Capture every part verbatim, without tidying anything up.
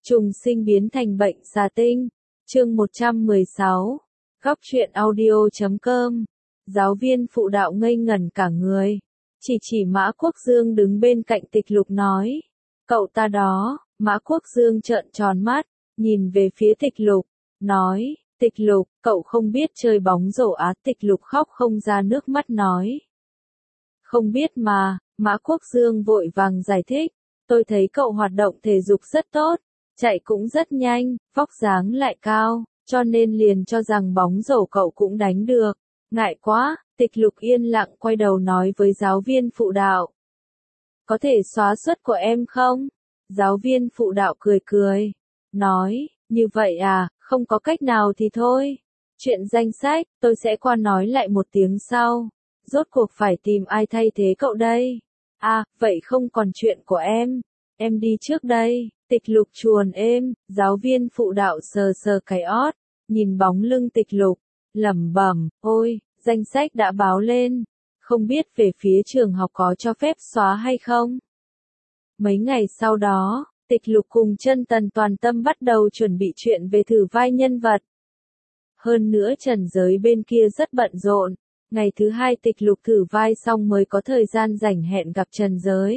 Trùng sinh biến thành bệnh xà tinh. Chương một trăm mười sáu. Góc truyện audio chấm com. Giáo viên phụ đạo ngây ngẩn cả người. Chỉ chỉ Mã Quốc Dương đứng bên cạnh Tịch Lục nói. Cậu ta đó. Mã Quốc Dương trợn tròn mắt, nhìn về phía Tịch Lục, nói. Tịch Lục, cậu không biết chơi bóng rổ á? Tịch Lục khóc không ra nước mắt nói. Không biết mà. Mã Quốc Dương vội vàng giải thích. Tôi thấy cậu hoạt động thể dục rất tốt, chạy cũng rất nhanh, vóc dáng lại cao, cho nên liền cho rằng bóng rổ cậu cũng đánh được. Ngại quá. Tịch Lục yên lặng quay đầu nói với giáo viên phụ đạo. Có thể xóa suất của em không? Giáo viên phụ đạo cười cười, nói, như vậy à, không có cách nào thì thôi. Chuyện danh sách, tôi sẽ qua nói lại một tiếng sau. Rốt cuộc phải tìm ai thay thế cậu đây? À, vậy không còn chuyện của em. Em đi trước đây. Tịch Lục chuồn êm, giáo viên phụ đạo sờ sờ cái ót, nhìn bóng lưng Tịch Lục, lẩm bẩm, ôi, danh sách đã báo lên, không biết về phía trường học có cho phép xóa hay không. Mấy ngày sau đó, Tịch Lục cùng Chân Tần toàn tâm bắt đầu chuẩn bị chuyện về thử vai nhân vật. Hơn nữa Trần Giới bên kia rất bận rộn, ngày thứ hai Tịch Lục thử vai xong mới có thời gian rảnh hẹn gặp Trần Giới.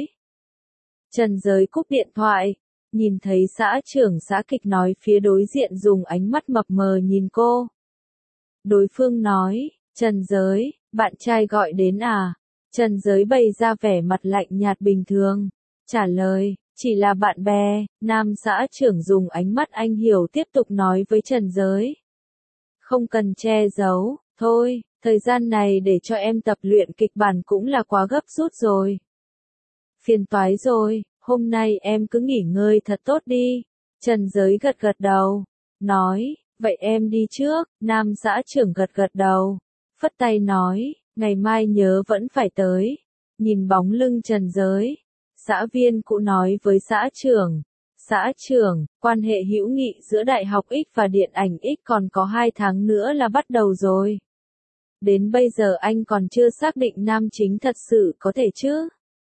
Trần Giới cúp điện thoại, nhìn thấy xã trưởng xã kịch nói phía đối diện dùng ánh mắt mập mờ nhìn cô. Đối phương nói, Trần Giới, bạn trai gọi đến à? Trần Giới bày ra vẻ mặt lạnh nhạt bình thường, trả lời, chỉ là bạn bè. Nam xã trưởng dùng ánh mắt anh hiểu tiếp tục nói với Trần Giới. Không cần che giấu, thôi, thời gian này để cho em tập luyện kịch bản cũng là quá gấp rút rồi. Phiền toái rồi, hôm nay em cứ nghỉ ngơi thật tốt đi. Trần Giới gật gật đầu, nói, vậy em đi trước. Nam xã trưởng gật gật đầu, phất tay nói, ngày mai nhớ vẫn phải tới. Nhìn bóng lưng Trần Giới, xã viên cụ nói với xã trưởng, xã trưởng, quan hệ hữu nghị giữa Đại học X và Điện ảnh X còn có hai tháng nữa là bắt đầu rồi. Đến bây giờ anh còn chưa xác định nam chính thật sự có thể chứ?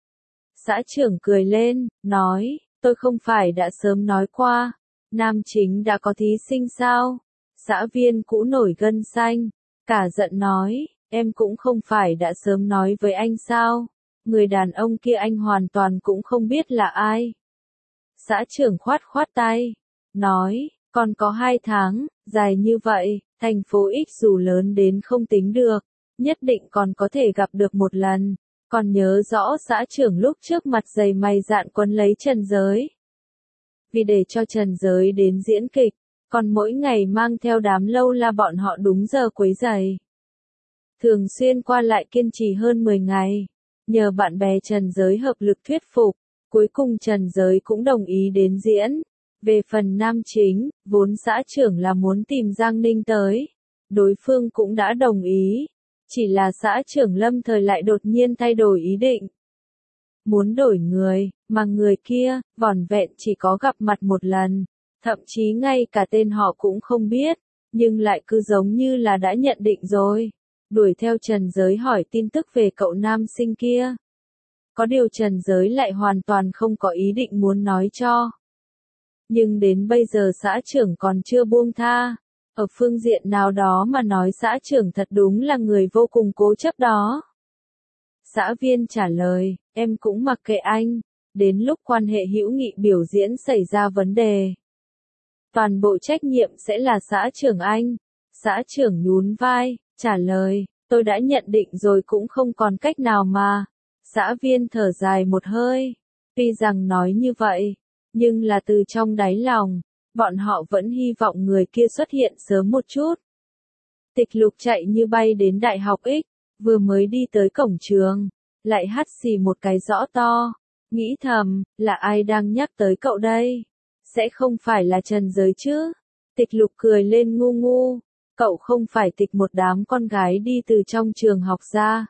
Xã trưởng cười lên, nói, tôi không phải đã sớm nói qua, nam chính đã có thí sinh sao? Xã viên cũ nổi gân xanh, cả giận nói, em cũng không phải đã sớm nói với anh sao? Người đàn ông kia anh hoàn toàn cũng không biết là ai. Xã trưởng khoát khoát tay, nói, còn có hai tháng, dài như vậy, thành phố X dù lớn đến không tính được, nhất định còn có thể gặp được một lần. Còn nhớ rõ xã trưởng lúc trước mặt dày mày dạn quấn lấy Trần Giới. Vì để cho Trần Giới đến diễn kịch, còn mỗi ngày mang theo đám lâu la bọn họ đúng giờ quấy giày. Thường xuyên qua lại kiên trì hơn mười ngày, nhờ bạn bè Trần Giới hợp lực thuyết phục, cuối cùng Trần Giới cũng đồng ý đến diễn. Về phần nam chính, vốn xã trưởng là muốn tìm Giang Ninh tới, đối phương cũng đã đồng ý. Chỉ là xã trưởng lâm thời lại đột nhiên thay đổi ý định. Muốn đổi người, mà người kia, vỏn vẹn chỉ có gặp mặt một lần, thậm chí ngay cả tên họ cũng không biết, nhưng lại cứ giống như là đã nhận định rồi. Đuổi theo Trần Giới hỏi tin tức về cậu nam sinh kia. Có điều Trần Giới lại hoàn toàn không có ý định muốn nói cho. Nhưng đến bây giờ xã trưởng còn chưa buông tha. Ở phương diện nào đó mà nói xã trưởng thật đúng là người vô cùng cố chấp đó. Xã viên trả lời, em cũng mặc kệ anh, đến lúc quan hệ hữu nghị biểu diễn xảy ra vấn đề. Toàn bộ trách nhiệm sẽ là xã trưởng anh. Xã trưởng nhún vai, trả lời, tôi đã nhận định rồi cũng không còn cách nào mà. Xã viên thở dài một hơi, tuy rằng nói như vậy, nhưng là từ trong đáy lòng. Bọn họ vẫn hy vọng người kia xuất hiện sớm một chút. Tịch Lục chạy như bay đến Đại học X, vừa mới đi tới cổng trường, lại hắt xì một cái rõ to, nghĩ thầm, là ai đang nhắc tới cậu đây? Sẽ không phải là Trần Giới chứ? Tịch Lục cười lên ngu ngu, cậu không phải tịch một đám con gái đi từ trong trường học ra.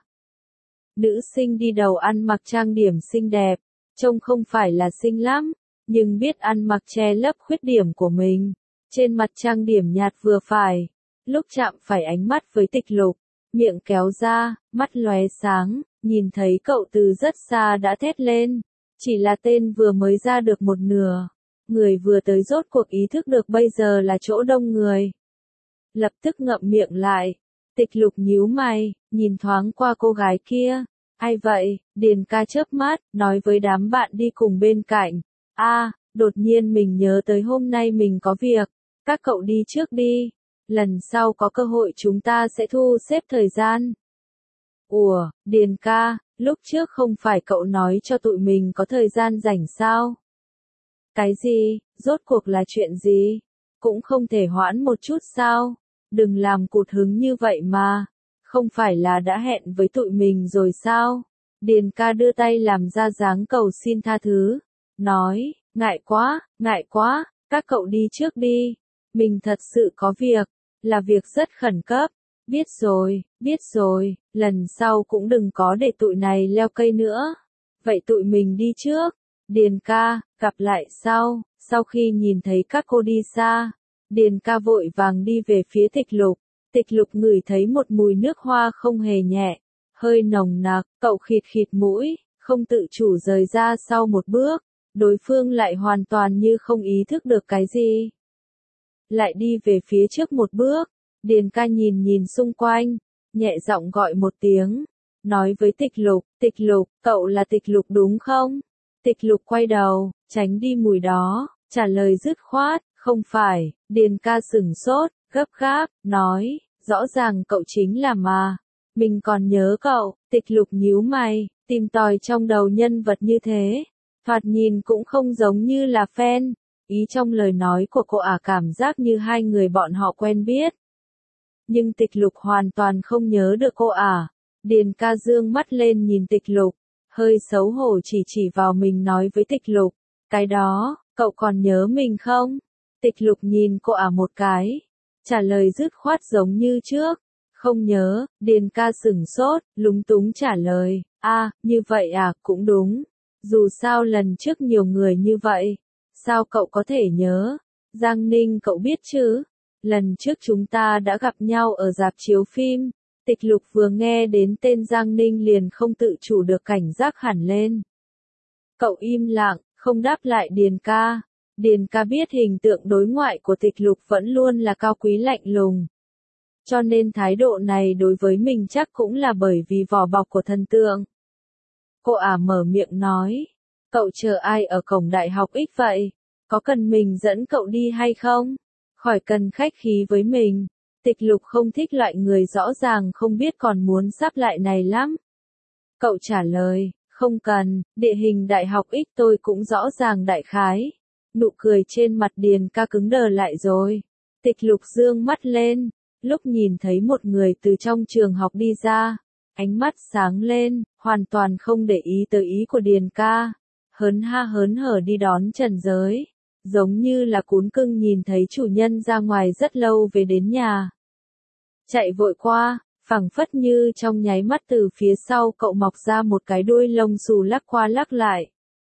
Nữ sinh đi đầu ăn mặc trang điểm xinh đẹp, trông không phải là xinh lắm. Nhưng biết ăn mặc che lấp khuyết điểm của mình, trên mặt trang điểm nhạt vừa phải, lúc chạm phải ánh mắt với Tịch Lục, miệng kéo ra, mắt lóe sáng, nhìn thấy cậu từ rất xa đã thét lên, chỉ là tên vừa mới ra được một nửa, người vừa tới rốt cuộc ý thức được bây giờ là chỗ đông người. Lập tức ngậm miệng lại. Tịch Lục nhíu mày, nhìn thoáng qua cô gái kia. Ai vậy? Điền ca chớp mắt, nói với đám bạn đi cùng bên cạnh. A, à, đột nhiên mình nhớ tới hôm nay mình có việc. Các cậu đi trước đi. Lần sau có cơ hội chúng ta sẽ thu xếp thời gian. Ủa, Điền ca, lúc trước không phải cậu nói cho tụi mình có thời gian rảnh sao? Cái gì? Rốt cuộc là chuyện gì? Cũng không thể hoãn một chút sao? Đừng làm cụt hứng như vậy mà. Không phải là đã hẹn với tụi mình rồi sao? Điền ca đưa tay làm ra dáng cầu xin tha thứ. Nói, ngại quá, ngại quá, các cậu đi trước đi. Mình thật sự có việc, là việc rất khẩn cấp. Biết rồi, biết rồi, lần sau cũng đừng có để tụi này leo cây nữa. Vậy tụi mình đi trước. Điền ca, gặp lại sau. Sau khi nhìn thấy các cô đi xa, Điền ca vội vàng đi về phía Tịch Lục. Tịch Lục ngửi thấy một mùi nước hoa không hề nhẹ, hơi nồng nặc, cậu khịt khịt mũi, không tự chủ rời ra sau một bước. Đối phương lại hoàn toàn như không ý thức được cái gì. Lại đi về phía trước một bước. Điền ca nhìn nhìn xung quanh, nhẹ giọng gọi một tiếng, nói với Tịch Lục, Tịch Lục, cậu là Tịch Lục đúng không? Tịch Lục quay đầu, tránh đi mùi đó, trả lời dứt khoát, không phải. Điền ca sửng sốt, gấp gáp, nói, rõ ràng cậu chính là mà. Mình còn nhớ cậu. Tịch Lục nhíu mày, tìm tòi trong đầu nhân vật như thế. Thoạt nhìn cũng không giống như là fan. Ý trong lời nói của cô ả cảm giác như hai người bọn họ quen biết. Nhưng Tịch Lục hoàn toàn không nhớ được cô ả. Điền ca dương mắt lên nhìn Tịch Lục, hơi xấu hổ chỉ chỉ vào mình nói với Tịch Lục, cái đó, cậu còn nhớ mình không? Tịch Lục nhìn cô ả một cái, trả lời dứt khoát giống như trước, không nhớ. Điền ca sửng sốt, lúng túng trả lời, a, à, như vậy à, cũng đúng. Dù sao lần trước nhiều người như vậy, sao cậu có thể nhớ? Giang Ninh cậu biết chứ? Lần trước chúng ta đã gặp nhau ở rạp chiếu phim. Tịch Lục vừa nghe đến tên Giang Ninh liền không tự chủ được cảnh giác hẳn lên. Cậu im lặng, không đáp lại Điền ca. Điền ca biết hình tượng đối ngoại của Tịch Lục vẫn luôn là cao quý lạnh lùng. Cho nên thái độ này đối với mình chắc cũng là bởi vì vỏ bọc của thần tượng. Cô ả mở miệng nói, cậu chờ ai ở cổng đại học X vậy? Có cần mình dẫn cậu đi hay không? Khỏi cần khách khí với mình. Tịch Lục không thích loại người rõ ràng không biết còn muốn sắp lại này lắm. Cậu trả lời, không cần, địa hình đại học X tôi cũng rõ ràng đại khái. Nụ cười trên mặt Điền ca cứng đờ lại rồi. Tịch Lục dương mắt lên, lúc nhìn thấy một người từ trong trường học đi ra, ánh mắt sáng lên, hoàn toàn không để ý tới ý của Điền ca. Hớn ha hớn hở đi đón Trần Giới. Giống như là cún cưng nhìn thấy chủ nhân ra ngoài rất lâu về đến nhà. Chạy vội qua, phảng phất như trong nháy mắt từ phía sau cậu mọc ra một cái đuôi lông xù lắc qua lắc lại.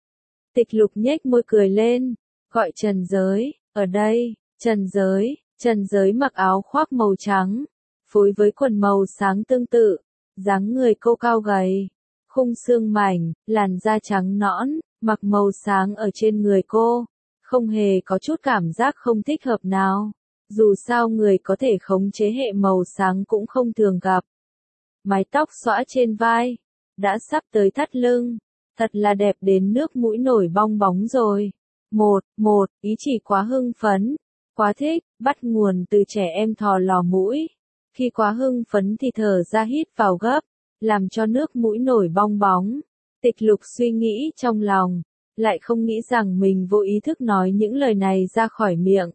Tịch Lục nhếch môi cười lên, gọi Trần Giới, ở đây. Trần Giới, Trần Giới mặc áo khoác màu trắng, phối với quần màu sáng tương tự, dáng người cô cao gầy, khung xương mảnh, làn da trắng nõn, mặc màu sáng ở trên người cô. Không hề có chút cảm giác không thích hợp nào. Dù sao người có thể khống chế hệ màu sáng cũng không thường gặp. Mái tóc xõa trên vai, đã sắp tới thắt lưng, thật là đẹp đến nước mũi nổi bong bóng rồi. Một, một, ý chỉ quá hưng phấn, quá thích, bắt nguồn từ trẻ em thò lò mũi. Khi quá hưng phấn thì thở ra hít vào gấp, làm cho nước mũi nổi bong bóng. Tịch Lục suy nghĩ trong lòng, lại không nghĩ rằng mình vô ý thức nói những lời này ra khỏi miệng.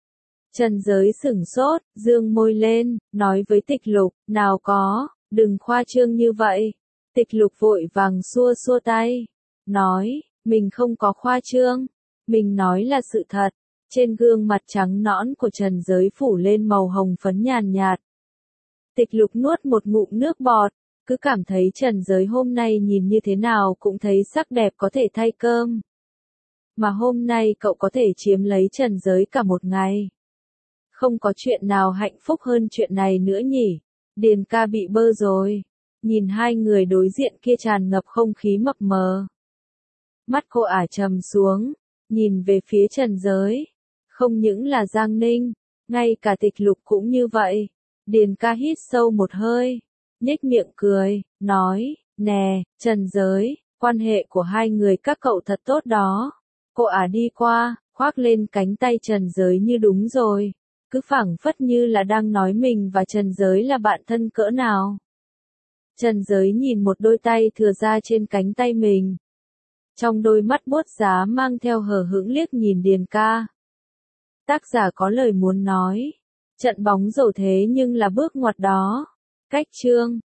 Trần Giới sửng sốt, dương môi lên, nói với Tịch Lục, nào có, đừng khoa trương như vậy. Tịch Lục vội vàng xua xua tay, nói, mình không có khoa trương, mình nói là sự thật. Trên gương mặt trắng nõn của Trần Giới phủ lên màu hồng phấn nhàn nhạt. Tịch Lục nuốt một ngụm nước bọt, cứ cảm thấy Trần Giới hôm nay nhìn như thế nào cũng thấy sắc đẹp có thể thay cơm. Mà hôm nay cậu có thể chiếm lấy Trần Giới cả một ngày. Không có chuyện nào hạnh phúc hơn chuyện này nữa nhỉ. Điền ca bị bơ rồi. Nhìn hai người đối diện kia tràn ngập không khí mập mờ. Mắt cô ả trầm xuống, nhìn về phía Trần Giới. Không những là Giang Ninh, ngay cả Tịch Lục cũng như vậy. Điền ca hít sâu một hơi, nhếch miệng cười, nói, nè, Trần Giới, quan hệ của hai người các cậu thật tốt đó. Cô ả đi qua, khoác lên cánh tay Trần Giới như đúng rồi, cứ phảng phất như là đang nói mình và Trần Giới là bạn thân cỡ nào. Trần Giới nhìn một đôi tay thừa ra trên cánh tay mình. Trong đôi mắt buốt giá mang theo hờ hững liếc nhìn Điền ca. Tác giả có lời muốn nói. Trận bóng rổ thế nhưng là bước ngoặt đó. Cách chương